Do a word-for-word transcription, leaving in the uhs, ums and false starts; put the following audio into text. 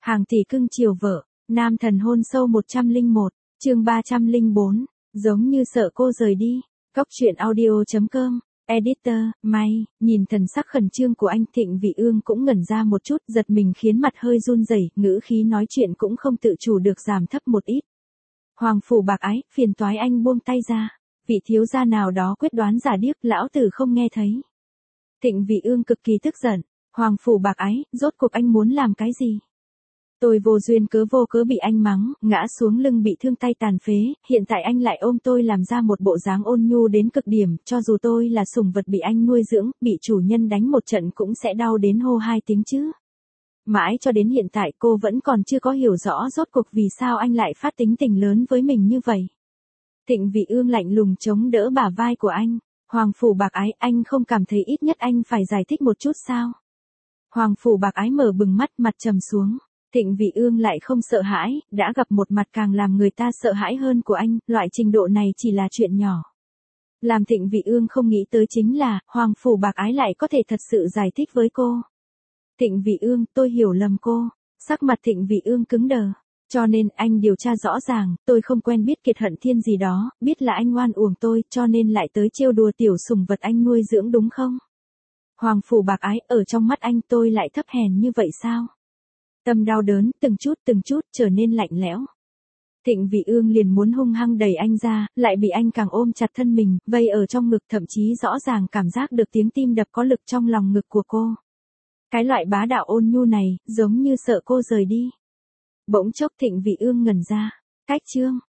Hàng tỷ cưng chiều vợ, nam thần hôn sâu một trăm lẻ một, chương ba trăm lẻ bốn, giống như sợ cô rời đi. Góc truyện audio chấm com, editor, May, nhìn thần sắc khẩn trương của anh, Thịnh Vị Ương cũng ngẩn ra một chút, giật mình khiến mặt hơi run rẩy, ngữ khí nói chuyện cũng không tự chủ được giảm thấp một ít. Hoàng phủ bạc ái, phiền toái anh buông tay ra, vị thiếu gia nào đó quyết đoán giả điếc, lão tử không nghe thấy. Thịnh Vị Ương cực kỳ tức giận, Hoàng phủ bạc ái, rốt cuộc anh muốn làm cái gì? Tôi vô duyên cớ vô cớ bị anh mắng, ngã xuống lưng bị thương tay tàn phế, hiện tại anh lại ôm tôi làm ra một bộ dáng ôn nhu đến cực điểm, cho dù tôi là sủng vật bị anh nuôi dưỡng, bị chủ nhân đánh một trận cũng sẽ đau đến hô hai tiếng chứ. Mãi cho đến hiện tại cô vẫn còn chưa có hiểu rõ rốt cuộc vì sao anh lại phát tính tình lớn với mình như vậy. Thịnh Vị Ương lạnh lùng chống đỡ bả vai của anh, Hoàng phủ bạc ái, anh không cảm thấy ít nhất anh phải giải thích một chút sao? Hoàng phủ bạc ái mở bừng mắt, mặt trầm xuống. Thịnh Vị Ương lại không sợ hãi, đã gặp một mặt càng làm người ta sợ hãi hơn của anh, loại trình độ này chỉ là chuyện nhỏ. Làm Thịnh Vị Ương không nghĩ tới chính là, Hoàng phủ bạc ái lại có thể thật sự giải thích với cô. Thịnh Vị Ương, tôi hiểu lầm cô. Sắc mặt Thịnh Vị Ương cứng đờ. Cho nên anh điều tra rõ ràng, tôi không quen biết Kiệt Hận Thiên gì đó, biết là anh oan uổng tôi, cho nên lại tới trêu đùa tiểu sủng vật anh nuôi dưỡng đúng không? Hoàng phủ bạc ái, ở trong mắt anh tôi lại thấp hèn như vậy sao? Tâm đau đớn, từng chút từng chút trở nên lạnh lẽo. Thịnh Vị Ương liền muốn hung hăng đẩy anh ra, lại bị anh càng ôm chặt thân mình, vây ở trong ngực, thậm chí rõ ràng cảm giác được tiếng tim đập có lực trong lòng ngực của cô. Cái loại bá đạo ôn nhu này, giống như sợ cô rời đi. Bỗng chốc Thịnh Vị Ương ngẩn ra. Cách chương,